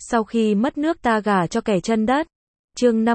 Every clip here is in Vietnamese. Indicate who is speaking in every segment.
Speaker 1: Sau khi mất nước ta gả cho kẻ chân đất. Chương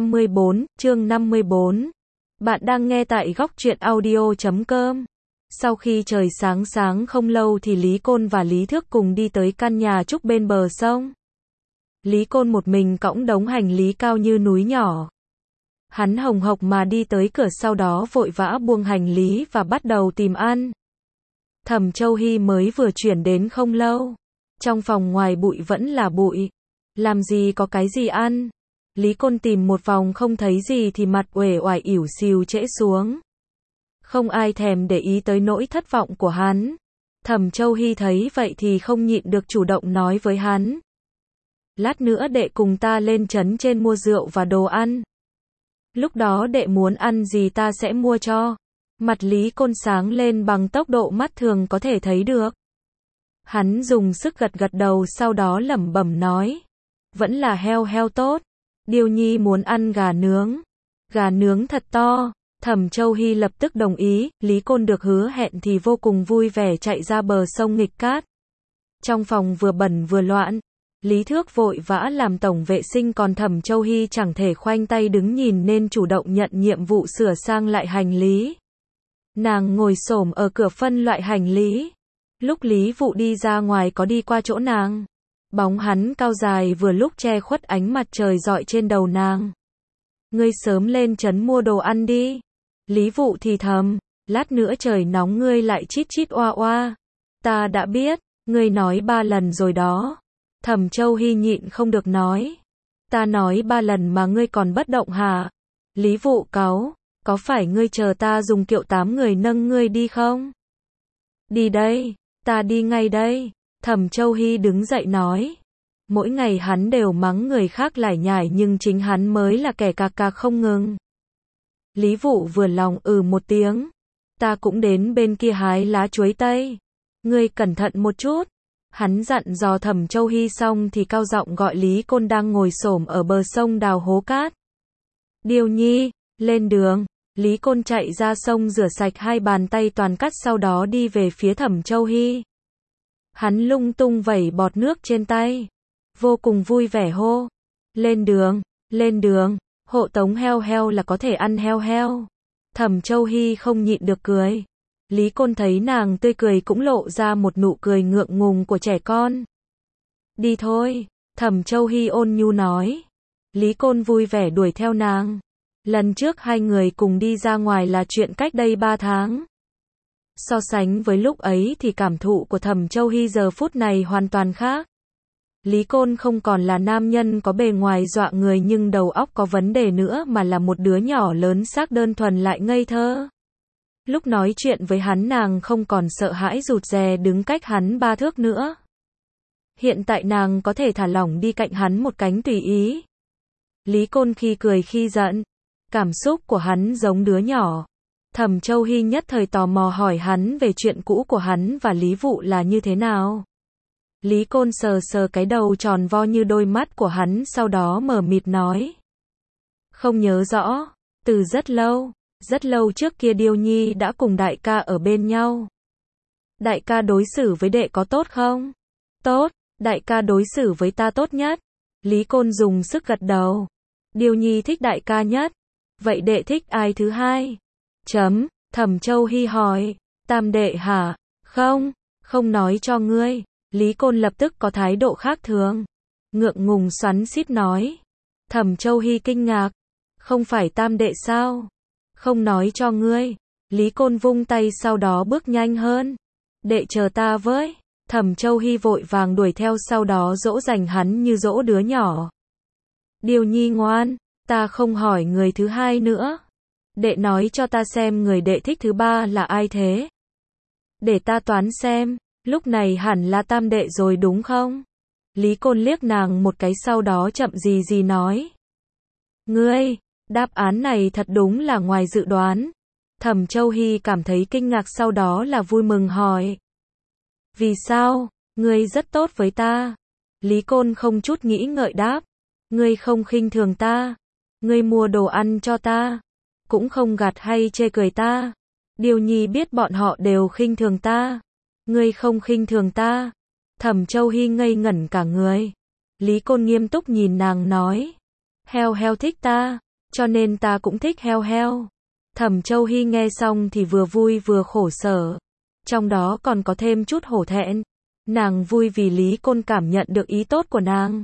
Speaker 1: 54. Bạn đang nghe tại góc truyện audio.com. Sau khi trời sáng không lâu thì Lý Côn và Lý Thước cùng đi tới căn nhà trúc bên bờ sông. Lý Côn một mình cõng đống hành lý cao như núi nhỏ. Hắn hồng hộc mà đi tới cửa, sau đó vội vã buông hành lý và bắt đầu tìm ăn. Thẩm Châu Hy mới vừa chuyển đến không lâu. Trong phòng ngoài bụi vẫn là bụi. Làm gì có cái gì ăn. Lý Côn tìm một vòng không thấy gì thì mặt uể oải ỉu xìu trễ xuống. Không ai thèm để ý tới nỗi thất vọng của hắn. Thẩm Châu Hy thấy vậy thì không nhịn được chủ động nói với hắn. Lát nữa đệ cùng ta lên trấn trên mua rượu và đồ ăn. Lúc đó đệ muốn ăn gì ta sẽ mua cho. Mặt Lý Côn sáng lên bằng tốc độ mắt thường có thể thấy được. Hắn dùng sức gật đầu, sau đó lẩm bẩm nói. Vẫn là heo tốt. Điêu Nhi muốn ăn gà nướng. Gà nướng thật to. Thẩm Châu Hy lập tức đồng ý. Lý Côn được hứa hẹn thì vô cùng vui vẻ chạy ra bờ sông nghịch cát. Trong phòng vừa bẩn vừa loạn. Lý Thước vội vã làm tổng vệ sinh, còn Thẩm Châu Hy chẳng thể khoanh tay đứng nhìn nên chủ động nhận nhiệm vụ sửa sang lại hành lý. Nàng ngồi xổm ở cửa phân loại hành lý. Lúc Lý Vụ đi ra ngoài có đi qua chỗ nàng. Bóng hắn cao dài vừa lúc che khuất ánh mặt trời rọi trên đầu nàng. Ngươi sớm lên trấn mua đồ ăn đi. Lý Vụ thì thầm, lát nữa trời nóng ngươi lại chít oa oa. Ta đã biết, ngươi nói 3 lần rồi đó. Thẩm Châu Hy nhịn không được nói. Ta nói 3 lần mà ngươi còn bất động hả? Lý Vụ cáu, có phải ngươi chờ ta dùng kiệu 8 người nâng ngươi đi không? Đi đây, ta đi ngay đây. Thẩm Châu Hy đứng dậy nói. Mỗi ngày hắn đều mắng người khác lải nhải nhưng chính hắn mới là kẻ cạc cạc không ngừng. Lý Vụ vừa lòng một tiếng. Ta cũng đến bên kia hái lá chuối tây. Ngươi cẩn thận một chút. Hắn dặn dò Thẩm Châu Hy xong thì cao giọng gọi Lý Côn đang ngồi xổm ở bờ sông đào hố cát. Điêu Nhi, lên đường. Lý Côn chạy ra sông rửa sạch 2 bàn tay toàn cát, sau đó đi về phía Thẩm Châu Hy. Hắn lung tung vẩy bọt nước trên tay. Vô cùng vui vẻ hô. Lên đường, hộ tống heo là có thể ăn heo. Thẩm Châu Hy không nhịn được cười. Lý Côn thấy nàng tươi cười cũng lộ ra một nụ cười ngượng ngùng của trẻ con. Đi thôi, Thẩm Châu Hy ôn nhu nói. Lý Côn vui vẻ đuổi theo nàng. Lần trước 2 người cùng đi ra ngoài là chuyện cách đây 3 tháng. So sánh với lúc ấy thì cảm thụ của Thẩm Châu Hy giờ phút này hoàn toàn khác. Lý Côn không còn là nam nhân có bề ngoài dọa người nhưng đầu óc có vấn đề nữa, mà là một đứa nhỏ lớn xác đơn thuần lại ngây thơ. Lúc nói chuyện với hắn nàng không còn sợ hãi rụt rè đứng cách hắn 3 thước nữa. Hiện tại nàng có thể thả lỏng đi cạnh hắn một cánh tùy ý. Lý Côn khi cười khi giận. Cảm xúc của hắn giống đứa nhỏ. Thẩm Châu Hy nhất thời tò mò hỏi hắn về chuyện cũ của hắn và Lý Vụ là như thế nào. Lý Côn sờ cái đầu tròn vo như đôi mắt của hắn, sau đó mờ mịt nói. Không nhớ rõ, từ rất lâu trước kia Điêu Nhi đã cùng đại ca ở bên nhau. Đại ca đối xử với đệ có tốt không? Tốt, đại ca đối xử với ta tốt nhất. Lý Côn dùng sức gật đầu. Điêu Nhi thích đại ca nhất. Vậy đệ thích ai thứ hai? Thẩm Châu Hy hỏi. Tam đệ hả? Không nói cho ngươi. Lý Côn lập tức có thái độ khác thường. Ngượng ngùng xoắn xít nói. Thẩm Châu Hy kinh ngạc. Không phải tam đệ sao? Không nói cho ngươi. Lý Côn vung tay sau đó bước nhanh hơn. Đệ chờ ta với. Thẩm Châu Hy vội vàng đuổi theo, sau đó dỗ dành hắn như dỗ đứa nhỏ. Điêu Nhi ngoan, ta không hỏi người thứ hai nữa. Đệ nói cho ta xem người đệ thích thứ 3 là ai thế? Để ta toán xem, lúc này hẳn là tam đệ rồi đúng không? Lý Côn liếc nàng một cái sau đó chậm gì nói. Ngươi, đáp án này thật đúng là ngoài dự đoán. Thẩm Châu Hy cảm thấy kinh ngạc, sau đó là vui mừng hỏi. Vì sao? Ngươi rất tốt với ta. Lý Côn không chút nghĩ ngợi đáp. Ngươi không khinh thường ta. Ngươi mua đồ ăn cho ta. Cũng không gạt hay chê cười ta. Điêu Nhi biết bọn họ đều khinh thường ta. Ngươi không khinh thường ta. Thẩm Châu Hy ngây ngẩn cả người. Lý Côn nghiêm túc nhìn nàng nói. Heo heo thích ta, cho nên ta cũng thích heo heo. Thẩm Châu Hy nghe xong thì vừa vui vừa khổ sở. Trong đó còn có thêm chút hổ thẹn. Nàng vui vì Lý Côn cảm nhận được ý tốt của nàng.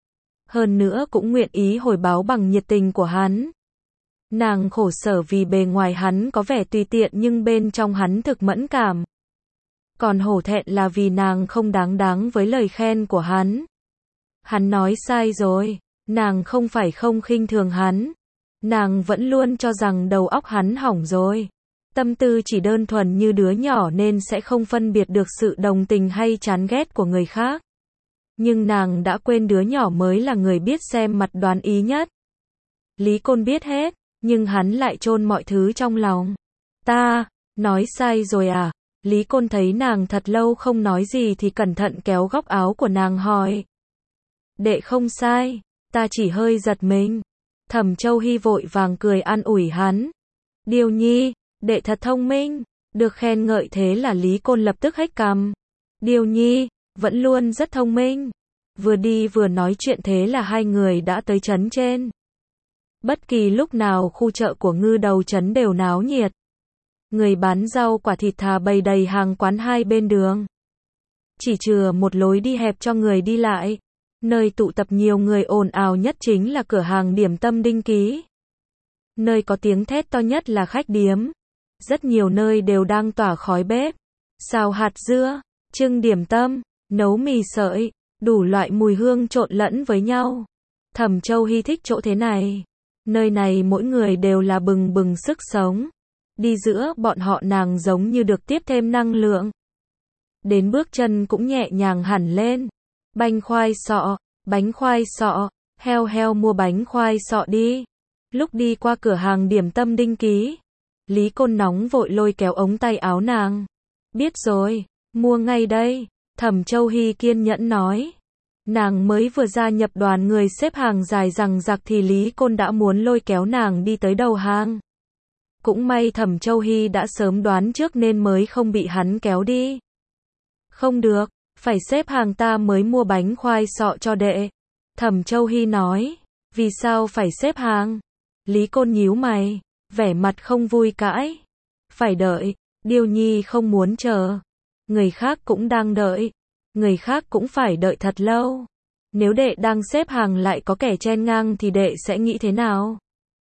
Speaker 1: Hơn nữa cũng nguyện ý hồi báo bằng nhiệt tình của hắn. Nàng khổ sở vì bề ngoài hắn có vẻ tùy tiện nhưng bên trong hắn thực mẫn cảm. Còn hổ thẹn là vì nàng không đáng với lời khen của hắn. Hắn nói sai rồi, nàng không phải không khinh thường hắn. Nàng vẫn luôn cho rằng đầu óc hắn hỏng rồi. Tâm tư chỉ đơn thuần như đứa nhỏ nên sẽ không phân biệt được sự đồng tình hay chán ghét của người khác. Nhưng nàng đã quên đứa nhỏ mới là người biết xem mặt đoán ý nhất. Lý Côn biết hết, nhưng hắn lại chôn mọi thứ trong lòng. Ta, nói sai rồi à? Lý Côn thấy nàng thật lâu không nói gì thì cẩn thận kéo góc áo của nàng hỏi. Đệ không sai, ta chỉ hơi giật mình. Thẩm Châu Hy vội vàng cười an ủi hắn. Điều nhi, đệ thật thông minh. Được khen ngợi thế là Lý Côn lập tức hếch cằm. Điều nhi, vẫn luôn rất thông minh. Vừa đi vừa nói chuyện thế là hai người đã tới trấn trên. Bất kỳ lúc nào khu chợ của Ngư Đầu trấn đều náo nhiệt. Người bán rau quả thịt thà bày đầy hàng quán hai bên đường. Chỉ chừa một lối đi hẹp cho người đi lại. Nơi tụ tập nhiều người ồn ào nhất chính là cửa hàng điểm tâm Đinh Ký. Nơi có tiếng thét to nhất là khách điếm. Rất nhiều nơi đều đang tỏa khói bếp. Xào hạt dưa, trưng điểm tâm, nấu mì sợi, đủ loại mùi hương trộn lẫn với nhau. Thẩm Châu Hy thích chỗ thế này. Nơi này mỗi người đều là bừng bừng sức sống. Đi giữa bọn họ nàng giống như được tiếp thêm năng lượng. Đến bước chân cũng nhẹ nhàng hẳn lên. Bánh khoai sọ, heo heo mua bánh khoai sọ đi. Lúc đi qua cửa hàng điểm tâm Đinh Ký, Lý Côn nóng vội lôi kéo ống tay áo nàng. Biết rồi, mua ngay đây, Thẩm Châu Hy kiên nhẫn nói. Nàng mới vừa gia nhập đoàn người xếp hàng dài rằng rạc thì Lý Côn đã muốn lôi kéo nàng đi tới đầu hàng. Cũng may Thẩm Châu Hy đã sớm đoán trước nên mới không bị hắn kéo đi. Không được, phải xếp hàng ta mới mua bánh khoai sọ cho đệ. Thẩm Châu Hy nói. Vì sao phải xếp hàng? Lý Côn nhíu mày, vẻ mặt không vui cãi. Phải đợi, Điêu Nhi không muốn chờ. Người khác cũng đang đợi. Người khác cũng phải đợi thật lâu. Nếu đệ đang xếp hàng lại có kẻ chen ngang thì đệ sẽ nghĩ thế nào?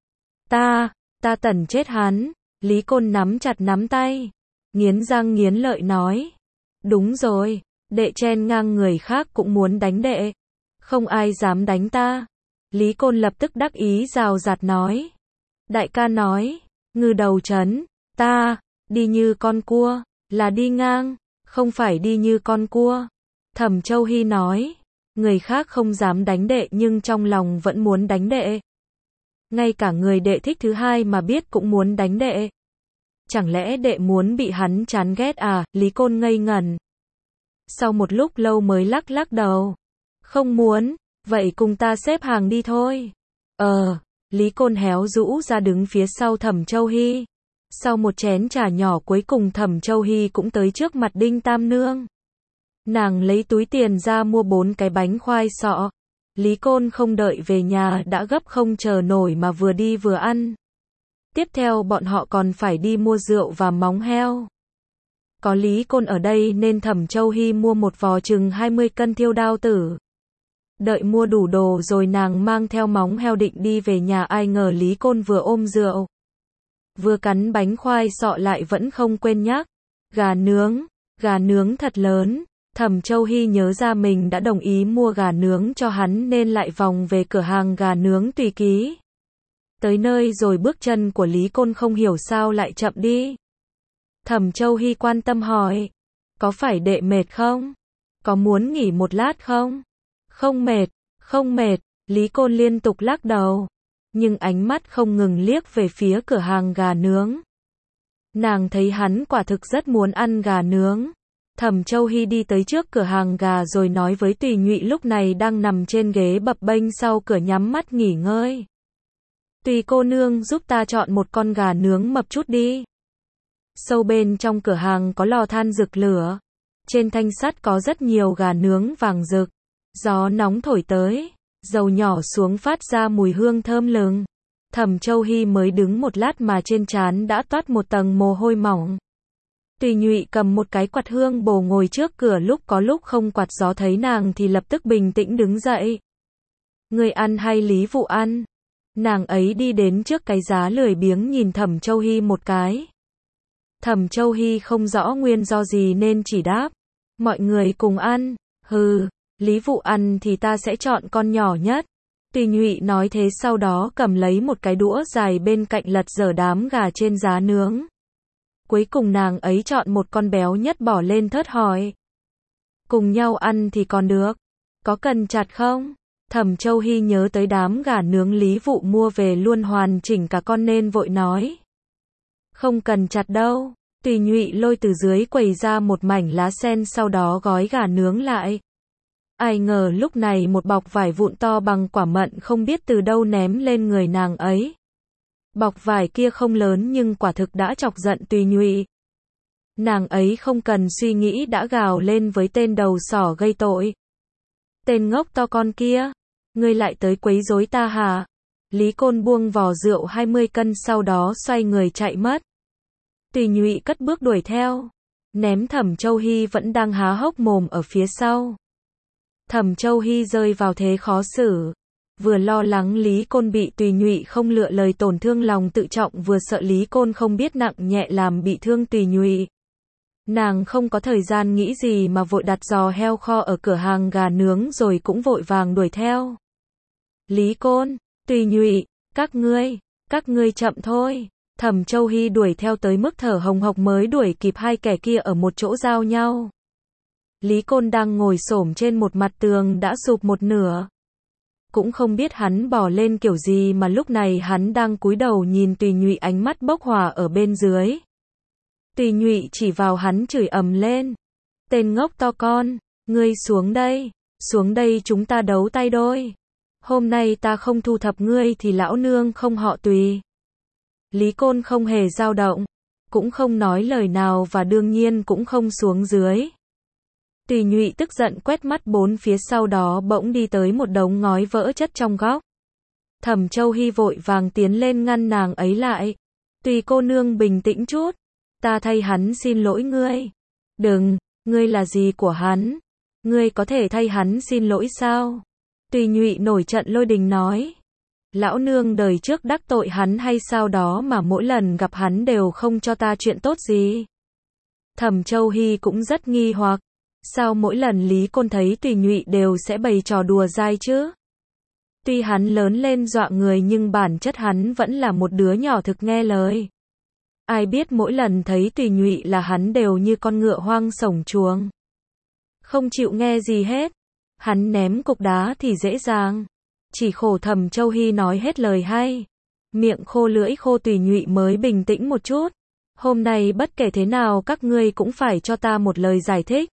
Speaker 1: Ta tẩn chết hắn. Lý Côn nắm chặt nắm tay, nghiến răng nghiến lợi nói. Đúng rồi, đệ chen ngang người khác cũng muốn đánh đệ. Không ai dám đánh ta. Lý Côn lập tức đắc ý rào rạt nói. Đại ca nói, Ngư Đầu trấn, ta, đi như con cua, là đi ngang, không phải đi như con cua. Thẩm Châu Hy nói, người khác không dám đánh đệ nhưng trong lòng vẫn muốn đánh đệ. Ngay cả người đệ thích thứ hai mà biết cũng muốn đánh đệ. Chẳng lẽ đệ muốn bị hắn chán ghét à? Lý Côn ngây ngẩn. Sau một lúc lâu mới lắc đầu. Không muốn, vậy cùng ta xếp hàng đi thôi. Lý Côn héo rũ ra đứng phía sau Thẩm Châu Hy. Sau một chén trà nhỏ cuối cùng Thẩm Châu Hy cũng tới trước mặt Đinh Tam Nương. Nàng lấy túi tiền ra mua 4 cái bánh khoai sọ. Lý Côn không đợi về nhà đã gấp không chờ nổi mà vừa đi vừa ăn. Tiếp theo bọn họ còn phải đi mua rượu và móng heo. Có Lý Côn ở đây nên Thẩm Châu Hy mua một vò chừng 20 cân thiêu đao tử. Đợi mua đủ đồ rồi nàng mang theo móng heo định đi về nhà, ai ngờ Lý Côn vừa ôm rượu, vừa cắn bánh khoai sọ lại vẫn không quên nhắc. Gà nướng thật lớn. Thẩm Châu Hy nhớ ra mình đã đồng ý mua gà nướng cho hắn nên lại vòng về cửa hàng gà nướng tùy ký. Tới nơi rồi bước chân của Lý Côn không hiểu sao lại chậm đi. Thẩm Châu Hy quan tâm hỏi. Có phải đệ mệt không? Có muốn nghỉ một lát không? Không mệt. Lý Côn liên tục lắc đầu. Nhưng ánh mắt không ngừng liếc về phía cửa hàng gà nướng. Nàng thấy hắn quả thực rất muốn ăn gà nướng. Thẩm Châu Hy đi tới trước cửa hàng gà rồi nói với Tùy Nhụy lúc này đang nằm trên ghế bập bênh sau cửa nhắm mắt nghỉ ngơi. Tùy cô nương giúp ta chọn một con gà nướng mập chút đi. Sâu bên trong cửa hàng có lò than rực lửa. Trên thanh sắt có rất nhiều gà nướng vàng rực. Gió nóng thổi tới, dầu nhỏ xuống phát ra mùi hương thơm lừng. Thẩm Châu Hy mới đứng một lát mà trên trán đã toát một tầng mồ hôi mỏng. Tùy Nhụy cầm một cái quạt hương bồ ngồi trước cửa, lúc có lúc không quạt gió thấy nàng thì lập tức bình tĩnh đứng dậy. Người ăn hay Lý Vụ ăn? Nàng ấy đi đến trước cái giá lười biếng nhìn Thẩm Châu Hy một cái. Thẩm Châu Hy không rõ nguyên do gì nên chỉ đáp. Mọi người cùng ăn. Hừ, Lý Vụ ăn thì ta sẽ chọn con nhỏ nhất. Tùy Nhụy nói thế sau đó cầm lấy một cái đũa dài bên cạnh lật dở đám gà trên giá nướng. Cuối cùng nàng ấy chọn một con béo nhất bỏ lên thớt hỏi. Cùng nhau ăn thì còn được. Có cần chặt không? Thẩm Châu Hy nhớ tới đám gà nướng Lý Vụ mua về luôn hoàn chỉnh cả con nên vội nói. Không cần chặt đâu. Tùy Nhụy lôi từ dưới quầy ra một mảnh lá sen sau đó gói gà nướng lại. Ai ngờ lúc này một bọc vải vụn to bằng quả mận không biết từ đâu ném lên người nàng ấy. Bọc vải kia không lớn nhưng quả thực đã chọc giận Tùy Nhụy. Nàng ấy không cần suy nghĩ đã gào lên với tên đầu sỏ gây tội. Tên ngốc to con kia, ngươi lại tới quấy rối ta hả? Lý Côn buông vò rượu 20 cân sau đó xoay người chạy mất. Tùy Nhụy cất bước đuổi theo, ném Thẩm Châu Hy vẫn đang há hốc mồm ở phía sau. Thẩm Châu Hy rơi vào thế khó xử, vừa lo lắng Lý Côn bị Tùy Nhụy không lựa lời tổn thương lòng tự trọng, vừa sợ Lý Côn không biết nặng nhẹ làm bị thương Tùy Nhụy. Nàng không có thời gian nghĩ gì mà vội đặt giò heo kho ở cửa hàng gà nướng rồi cũng vội vàng đuổi theo. Lý Côn, Tùy Nhụy, các ngươi chậm thôi. Thẩm Châu Hy đuổi theo tới mức thở hồng hộc mới đuổi kịp hai kẻ kia ở một chỗ giao nhau. Lý Côn đang ngồi xổm trên một mặt tường đã sụp một nửa. Cũng không biết hắn bò lên kiểu gì mà lúc này hắn đang cúi đầu nhìn Tùy Nhụy, ánh mắt bốc hỏa ở bên dưới. Tùy Nhụy chỉ vào hắn chửi ầm lên. Tên ngốc to con, ngươi xuống đây chúng ta đấu tay đôi. Hôm nay ta không thu thập ngươi thì lão nương không họ Tùy. Lý Côn không hề dao động, cũng không nói lời nào và đương nhiên cũng không xuống dưới. Tùy Nhụy tức giận quét mắt bốn phía, sau đó bỗng đi tới một đống ngói vỡ chất trong góc. Thẩm Châu Hy vội vàng tiến lên ngăn nàng ấy lại. Tùy cô nương bình tĩnh chút, ta thay hắn xin lỗi ngươi. Đừng, ngươi là gì của hắn? Ngươi có thể thay hắn xin lỗi sao? Tùy Nhụy nổi trận lôi đình nói. Lão nương đời trước đắc tội hắn hay sao đó mà mỗi lần gặp hắn đều không cho ta chuyện tốt gì? Thẩm Châu Hy cũng rất nghi hoặc. Sao mỗi lần Lý Côn thấy Tùy Nhụy đều sẽ bày trò đùa dai chứ? Tuy hắn lớn lên dọa người nhưng bản chất hắn vẫn là một đứa nhỏ thực nghe lời. Ai biết mỗi lần thấy Tùy Nhụy là hắn đều như con ngựa hoang sổng chuồng. Không chịu nghe gì hết. Hắn ném cục đá thì dễ dàng. Chỉ khổ Thẩm Châu Hy nói hết lời hay. Miệng khô lưỡi khô, Tùy Nhụy mới bình tĩnh một chút. Hôm nay bất kể thế nào các ngươi cũng phải cho ta một lời giải thích.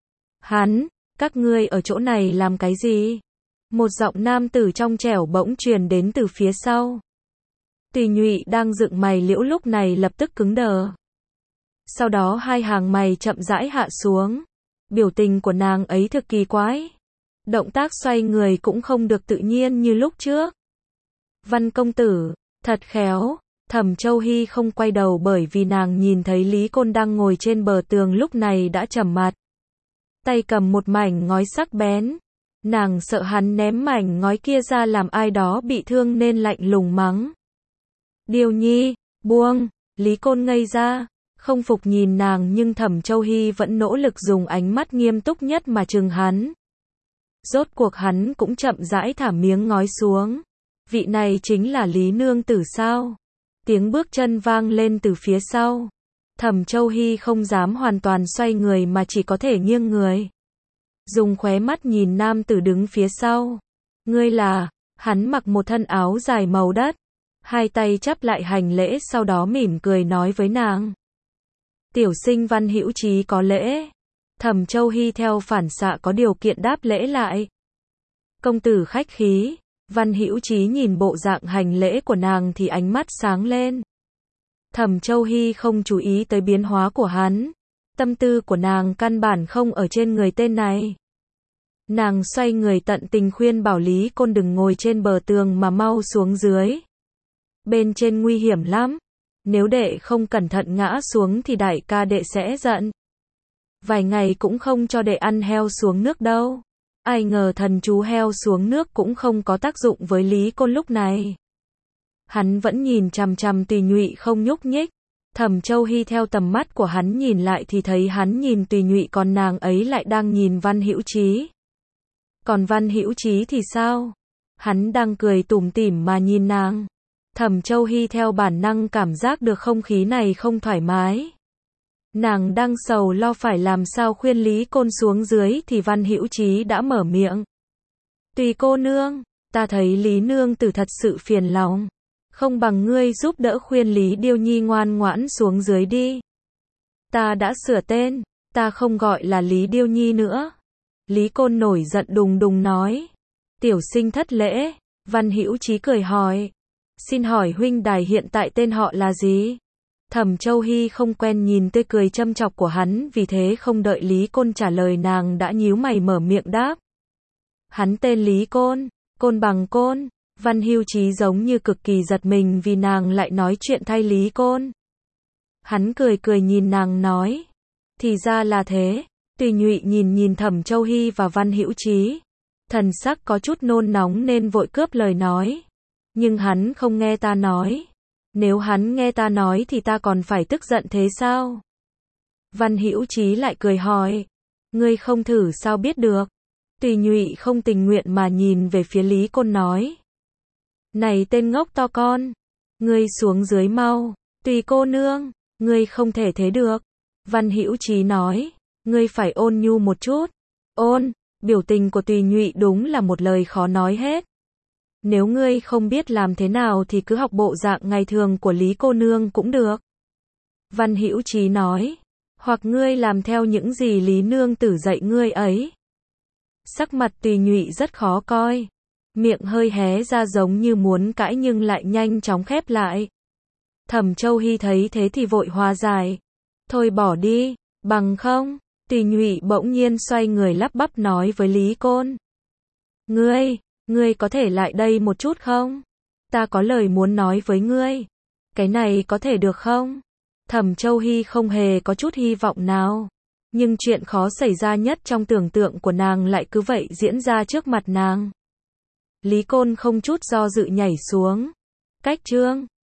Speaker 1: Các ngươi ở chỗ này làm cái gì? Một giọng nam tử trong trẻo bỗng truyền đến từ phía sau. Tùy Nhụy đang dựng mày liễu lúc này lập tức cứng đờ. Sau đó hai hàng mày chậm rãi hạ xuống. Biểu tình của nàng ấy thực kỳ quái. Động tác xoay người cũng không được tự nhiên như lúc trước. Văn công tử, thật khéo. Thẩm Châu Hy không quay đầu bởi vì nàng nhìn thấy Lý Côn đang ngồi trên bờ tường lúc này đã trầm mặt. Tay cầm một mảnh ngói sắc bén. Nàng sợ hắn ném mảnh ngói kia ra làm ai đó bị thương nên lạnh lùng mắng. Điều nhi, buông. Lý Côn ngây ra, không phục nhìn nàng nhưng Thẩm Châu Hy vẫn nỗ lực dùng ánh mắt nghiêm túc nhất mà trừng hắn. Rốt cuộc hắn cũng chậm rãi thả miếng ngói xuống. Vị này chính là Lý nương tử sao? Tiếng bước chân vang lên từ phía sau. Thẩm Châu Hy không dám hoàn toàn xoay người mà chỉ có thể nghiêng người. Dùng khóe mắt nhìn nam tử đứng phía sau. Ngươi là? Hắn mặc một thân áo dài màu đất. Hai tay chắp lại hành lễ sau đó mỉm cười nói với nàng. Tiểu sinh Văn Hữu Trí có lễ. Thẩm Châu Hy theo phản xạ có điều kiện đáp lễ lại. Công tử khách khí. Văn Hữu Trí nhìn bộ dạng hành lễ của nàng thì ánh mắt sáng lên. Thẩm Châu Hy không chú ý tới biến hóa của hắn. Tâm tư của nàng căn bản không ở trên người tên này. Nàng xoay người tận tình khuyên bảo Lý Côn đừng ngồi trên bờ tường mà mau xuống dưới. Bên trên nguy hiểm lắm. Nếu đệ không cẩn thận ngã xuống thì đại ca đệ sẽ giận. Vài ngày cũng không cho đệ ăn heo xuống nước đâu. Ai ngờ thần chú heo xuống nước cũng không có tác dụng với Lý Côn lúc này. Hắn vẫn nhìn chằm chằm Tùy Nhụy không nhúc nhích. Thẩm Châu Hy theo tầm mắt của hắn nhìn lại thì thấy hắn nhìn Tùy Nhụy còn nàng ấy lại đang nhìn Văn Hữu Chí. Còn Văn Hữu Chí thì sao? Hắn đang cười tủm tỉm mà nhìn nàng. Thẩm Châu Hy theo bản năng cảm giác được không khí này không thoải mái. Nàng đang sầu lo phải làm sao khuyên Lý Côn xuống dưới thì Văn Hữu Chí đã mở miệng. Tùy cô nương, ta thấy Lý nương tử thật sự phiền lòng. Không bằng ngươi giúp đỡ khuyên Lý Điêu Nhi ngoan ngoãn xuống dưới đi. Ta đã sửa tên, ta không gọi là Lý Điêu Nhi nữa. Lý Côn nổi giận đùng đùng nói. Tiểu sinh thất lễ. Văn Hữu Chí cười hỏi. Xin hỏi huynh đài hiện tại tên họ là gì? Thẩm Châu Hy không quen nhìn tươi cười châm chọc của hắn, vì thế không đợi Lý Côn trả lời nàng đã nhíu mày mở miệng đáp. Hắn tên Lý Côn, Côn bằng Côn. Văn Hữu Chí giống như cực kỳ giật mình vì nàng lại nói chuyện thay Lý Côn. Hắn cười cười nhìn nàng nói. Thì ra là thế. Tùy Nhụy nhìn Thẩm Châu Hy và Văn Hữu Chí. Thần sắc có chút nôn nóng nên vội cướp lời nói. Nhưng hắn không nghe ta nói. Nếu hắn nghe ta nói thì ta còn phải tức giận thế sao? Văn Hữu Chí lại cười hỏi. Ngươi không thử sao biết được? Tùy Nhụy không tình nguyện mà nhìn về phía Lý Côn nói. Này tên ngốc to con. Ngươi xuống dưới mau. Tùy cô nương. Ngươi không thể thế được. Văn Hữu Chí nói. Ngươi phải ôn nhu một chút. Ôn. Biểu tình của Tùy Nhụy đúng là một lời khó nói hết. Nếu ngươi không biết làm thế nào thì cứ học bộ dạng ngày thường của Lý cô nương cũng được. Văn Hữu Chí nói. Hoặc ngươi làm theo những gì Lý nương tử dạy ngươi ấy. Sắc mặt Tùy Nhụy rất khó coi. Miệng hơi hé ra giống như muốn cãi nhưng lại nhanh chóng khép lại. Thẩm Châu Hy thấy thế thì vội hòa giải. Thôi bỏ đi, bằng không. Tùy Nhụy bỗng nhiên xoay người lắp bắp nói với Lý Côn. Ngươi có thể lại đây một chút không? Ta có lời muốn nói với ngươi. Cái này có thể được không? Thẩm Châu Hy không hề có chút hy vọng nào. Nhưng chuyện khó xảy ra nhất trong tưởng tượng của nàng lại cứ vậy diễn ra trước mặt nàng. Lý Côn không chút do dự nhảy xuống. Cách chương